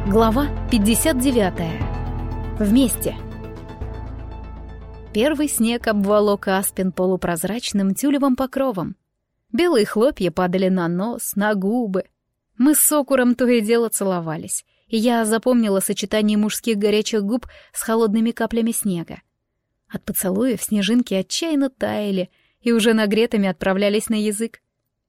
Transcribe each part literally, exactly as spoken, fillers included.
Глава пятьдесят девятая. Вместе. Первый снег обволок Аспен полупрозрачным тюлевым покровом. Белые хлопья падали на нос, на губы. Мы с Сокуром то и дело целовались, и я запомнила сочетание мужских горячих губ с холодными каплями снега. От поцелуев снежинки отчаянно таяли и уже нагретыми отправлялись на язык.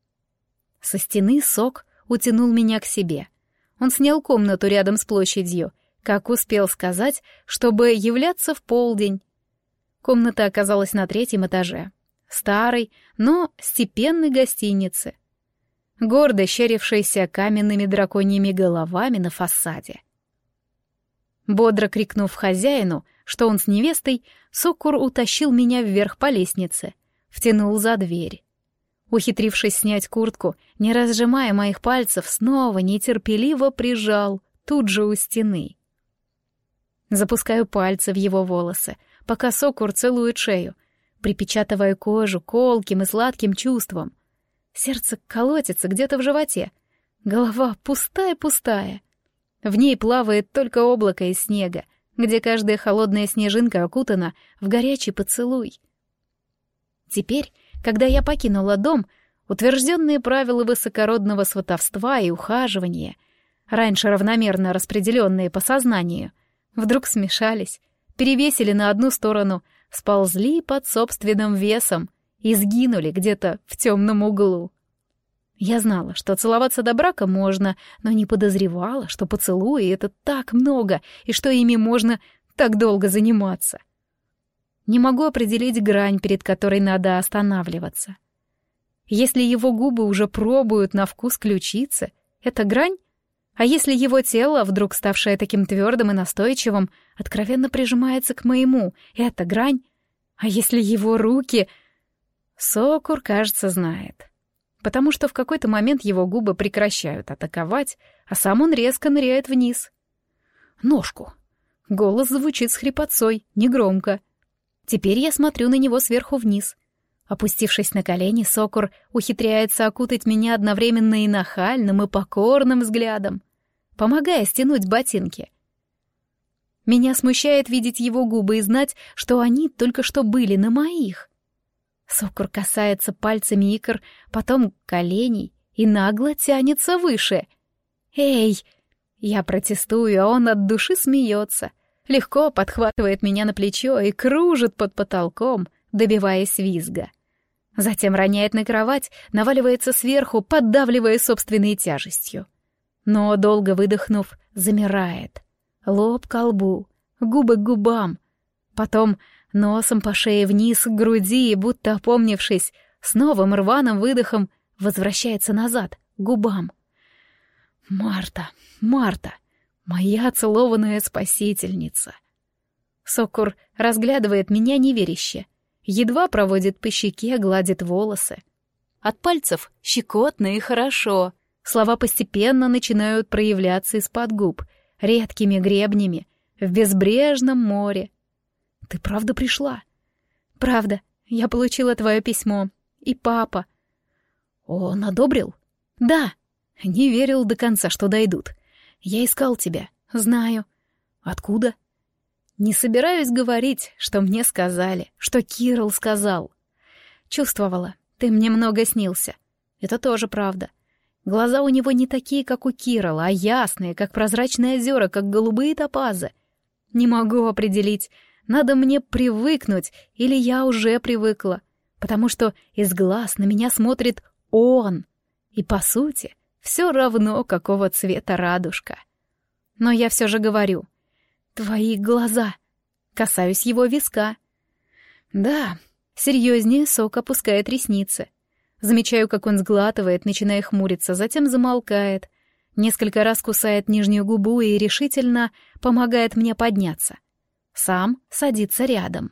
Со стены Сок утянул меня к себе. Он снял комнату рядом с площадью, как успел сказать, чтобы являться в полдень. Комната оказалась на третьем этаже. Старой, но степенной гостиницы. Гордо щерившейся каменными драконьими головами на фасаде. Бодро крикнув хозяину, что он с невестой, Сокур утащил меня вверх по лестнице, втянул за дверь. Ухитрившись снять куртку, не разжимая моих пальцев, снова нетерпеливо прижал, тут же у стены. Запускаю пальцы в его волосы, пока Сокур целует шею, припечатывая кожу колким и сладким чувством. Сердце колотится где-то в животе. Голова пустая-пустая. В ней плавает только облако из снега, где каждая холодная снежинка окутана в горячий поцелуй. Теперь, когда я покинула дом, утвержденные правила высокородного сватовства и ухаживания, раньше равномерно распределенные по сознанию, вдруг смешались, перевесили на одну сторону, сползли под собственным весом и сгинули где-то в темном углу. Я знала, что целоваться до брака можно, но не подозревала, что поцелуи — это так много, и что ими можно так долго заниматься. Не могу определить грань, перед которой надо останавливаться. Если его губы уже пробуют на вкус ключицы, это грань? А если его тело, вдруг ставшее таким твердым и настойчивым, откровенно прижимается к моему, это грань? А если его руки... Сокур, кажется, знает. Потому что в какой-то момент его губы прекращают атаковать, а сам он резко ныряет вниз. Ножку. Голос звучит с хрипотцой, негромко. Теперь я смотрю на него сверху вниз. Опустившись на колени, Сокур ухитряется окутать меня одновременно и нахальным, и покорным взглядом, помогая стянуть ботинки. Меня смущает видеть его губы и знать, что они только что были на моих. Сокур касается пальцами икр, потом коленей и нагло тянется выше. «Эй!» Я протестую, а он от души смеется. Легко подхватывает меня на плечо и кружит под потолком, добиваясь визга. Затем роняет на кровать, наваливается сверху, поддавливая собственной тяжестью. Но, долго выдохнув, замирает. Лоб к лбу, губы к губам. Потом носом по шее вниз к груди и, будто опомнившись, с новым рваным выдохом возвращается назад, к губам. «Марта, Марта!» Моя целованная спасительница. Сокур разглядывает меня неверяще, едва проводит по щеке, гладит волосы. От пальцев щекотно и хорошо. Слова постепенно начинают проявляться из-под губ, редкими гребнями, в безбрежном море. Ты правда пришла? Правда, я получила твое письмо. И папа. Он одобрил? Да. Не верил до конца, что дойдут. Я искал тебя, знаю. Откуда? Не собираюсь говорить, что мне сказали, что Кирилл сказал. Чувствовала, ты мне много снился. Это тоже правда. Глаза у него не такие, как у Кирилла, а ясные, как прозрачные озера, как голубые топазы. Не могу определить, надо мне привыкнуть, или я уже привыкла, потому что из глаз на меня смотрит он. И, по сути, все равно, какого цвета радужка. Но я все же говорю. Твои глаза. Касаюсь его виска. Да, серьезнее Сок опускает ресницы. Замечаю, как он сглатывает, начиная хмуриться, затем замолкает. Несколько раз кусает нижнюю губу и решительно помогает мне подняться. Сам садится рядом.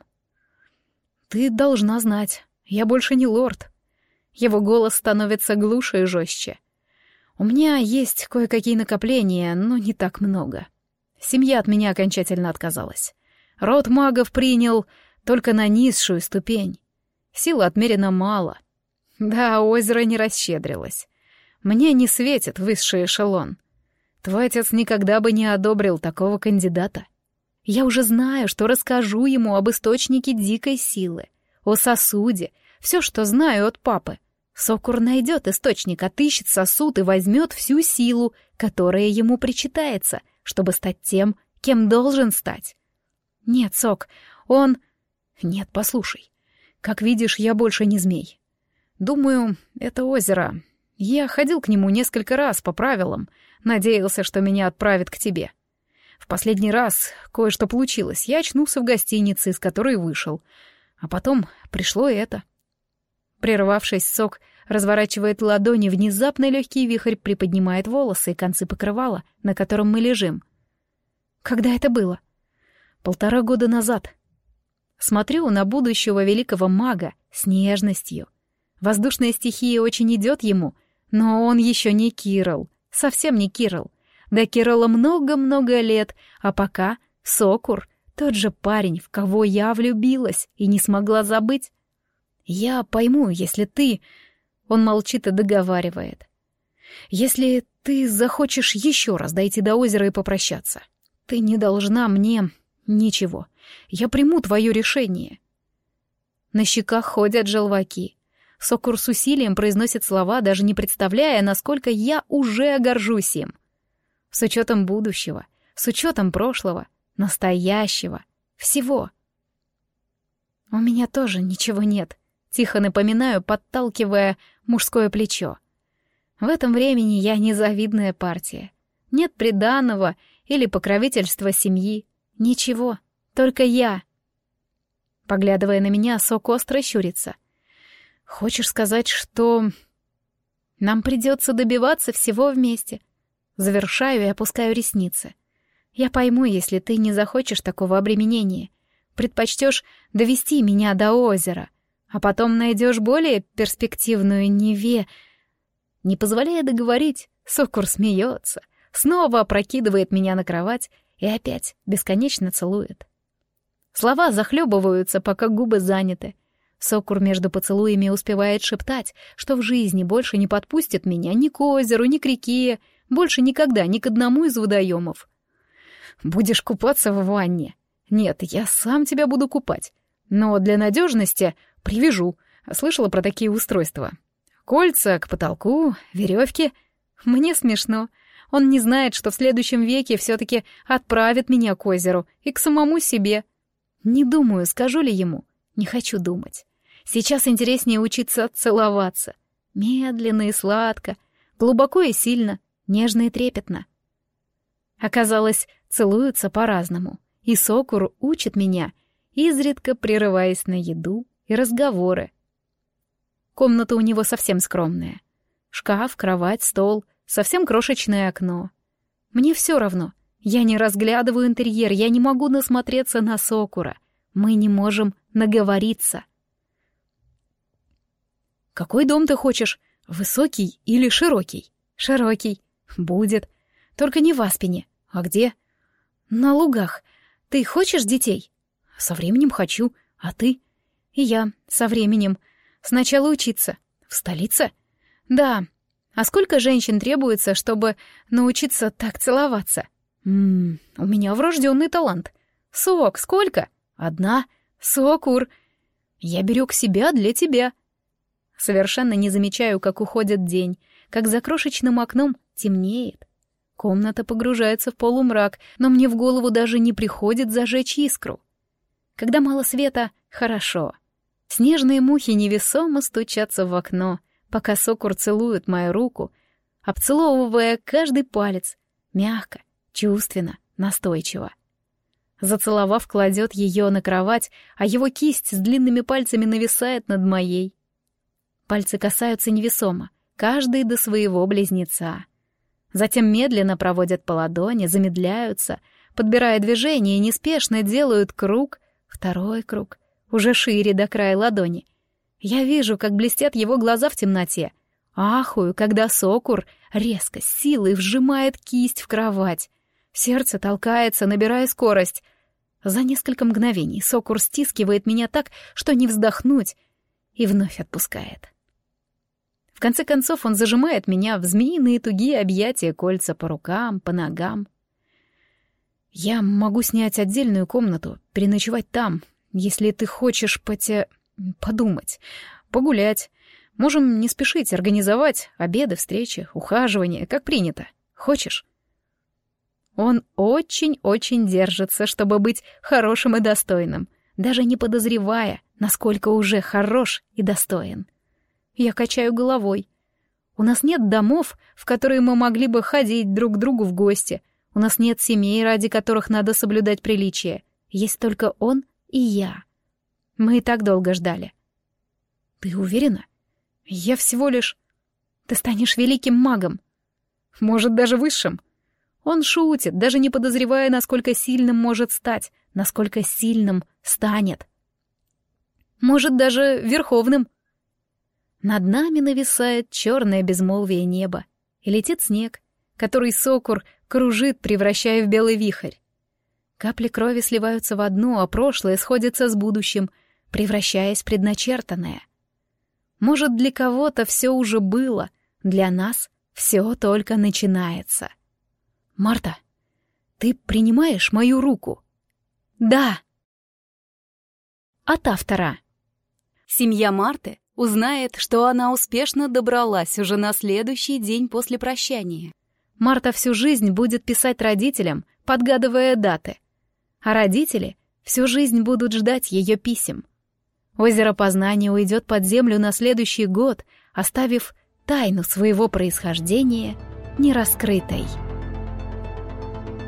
Ты должна знать, я больше не лорд. Его голос становится глуше и жестче. У меня есть кое-какие накопления, но не так много. Семья от меня окончательно отказалась. Род магов принял только на низшую ступень. Сил отмерено мало. Да, озеро не расщедрилось. Мне не светит высший эшелон. Твой отец никогда бы не одобрил такого кандидата. Я уже знаю, что расскажу ему об источнике дикой силы, о сосуде, все, что знаю от папы. Сокур найдет источник, отыщет сосуд и возьмет всю силу, которая ему причитается, чтобы стать тем, кем должен стать. Нет, Сок, он... Нет, послушай. Как видишь, я больше не змей. Думаю, это озеро. Я ходил к нему несколько раз по правилам, надеялся, что меня отправят к тебе. В последний раз кое-что получилось. Я очнулся в гостинице, из которой вышел. А потом пришло это. Прервавшись, Сок разворачивает ладони, внезапно легкий вихрь приподнимает волосы и концы покрывала, на котором мы лежим. Когда это было? Полтора года назад. Смотрю на будущего великого мага с нежностью. Воздушная стихия очень идет ему, но он еще не Кирилл, совсем не Кирилл. До Кирилла много-много лет, а пока Сокур, тот же парень, в кого я влюбилась и не смогла забыть. Я пойму, если ты... Он молчит и договаривает. Если ты захочешь еще раз дойти до озера и попрощаться, ты не должна мне ничего. Я приму твое решение. На щеках ходят желваки. Сокур с усилием произносит слова, даже не представляя, насколько я уже горжусь им. С учетом будущего, с учетом прошлого, настоящего, всего. У меня тоже ничего нет. Тихо напоминаю, подталкивая мужское плечо. В этом времени я незавидная партия. Нет приданого или покровительства семьи. Ничего, только я. Поглядывая на меня, Сок остро щурится. Хочешь сказать, что... Нам придется добиваться всего вместе? Завершаю и опускаю ресницы. Я пойму, если ты не захочешь такого обременения. Предпочтешь довести меня до озера, а потом найдешь более перспективную Неве. Не позволяя договорить, Сокур смеется, снова опрокидывает меня на кровать и опять бесконечно целует. Слова захлебываются, пока губы заняты. Сокур между поцелуями успевает шептать, что в жизни больше не подпустит меня ни к озеру, ни к реке, больше никогда ни к одному из водоемов. «Будешь купаться в ванне?» «Нет, я сам тебя буду купать. Но для надежности привяжу. Слышала про такие устройства? Кольца к потолку, веревки. Мне смешно. Он не знает, что в следующем веке все-таки отправит меня к озеру и к самому себе. Не думаю, скажу ли ему. Не хочу думать. Сейчас интереснее учиться целоваться. Медленно и сладко, глубоко и сильно, нежно и трепетно. Оказалось, целуются по-разному. И Сокур учит меня, изредка прерываясь на еду и разговоры. Комната у него совсем скромная. Шкаф, кровать, стол, совсем крошечное окно. Мне все равно. Я не разглядываю интерьер, я не могу насмотреться на Сокура. Мы не можем наговориться. «Какой дом ты хочешь? Высокий или широкий?» «Широкий. Будет. Только не в Аспене. А где?» «На лугах. Ты хочешь детей?» «Со временем хочу. А ты?» «И я. Со временем. Сначала учиться. В столице?» «Да. А сколько женщин требуется, чтобы научиться так целоваться?» «Ммм, у меня врожденный талант. Сок, сколько?» «Одна. Сокур. Я берег себя для тебя». Совершенно не замечаю, как уходит день, как за крошечным окном темнеет. Комната погружается в полумрак, но мне в голову даже не приходит зажечь искру. Когда мало света — хорошо. Снежные мухи невесомо стучатся в окно, пока Сокур целует мою руку, обцеловывая каждый палец, мягко, чувственно, настойчиво. Зацеловав, кладет ее на кровать, а его кисть с длинными пальцами нависает над моей. Пальцы касаются невесомо, каждый до своего близнеца. Затем медленно проводят по ладони, замедляются, подбирая движение, и неспешно делают круг, второй круг, уже шире до края ладони. Я вижу, как блестят его глаза в темноте. Ахую, когда Сокур резко, с силой вжимает кисть в кровать. Сердце толкается, набирая скорость. За несколько мгновений Сокур стискивает меня так, что не вздохнуть, и вновь отпускает. В конце концов он зажимает меня в змеиные тугие объятия, кольца по рукам, по ногам. «Я могу снять отдельную комнату, переночевать там, если ты хочешь поте... подумать, погулять. Можем не спешить, организовать обеды, встречи, ухаживания, как принято. Хочешь?» Он очень-очень держится, чтобы быть хорошим и достойным, даже не подозревая, насколько уже хорош и достоин. Я качаю головой. У нас нет домов, в которые мы могли бы ходить друг к другу в гости. У нас нет семей, ради которых надо соблюдать приличие. Есть только он и я. Мы и так долго ждали. Ты уверена? Я всего лишь... Ты станешь великим магом. Может, даже высшим. Он шутит, даже не подозревая, насколько сильным может стать, насколько сильным станет. Может, даже верховным. Над нами нависает черное безмолвие неба, и летит снег, который сокур кружит, превращая в белый вихрь. Капли крови сливаются в одну, а прошлое сходится с будущим, превращаясь в предначертанное. Может, для кого-то все уже было, для нас все только начинается. «Марта, ты принимаешь мою руку?» «Да!» От автора. Семья Марты узнает, что она успешно добралась уже на следующий день после прощания. Марта всю жизнь будет писать родителям, подгадывая даты. А родители всю жизнь будут ждать ее писем. Озеро Познания уйдет под землю на следующий год, оставив тайну своего происхождения нераскрытой.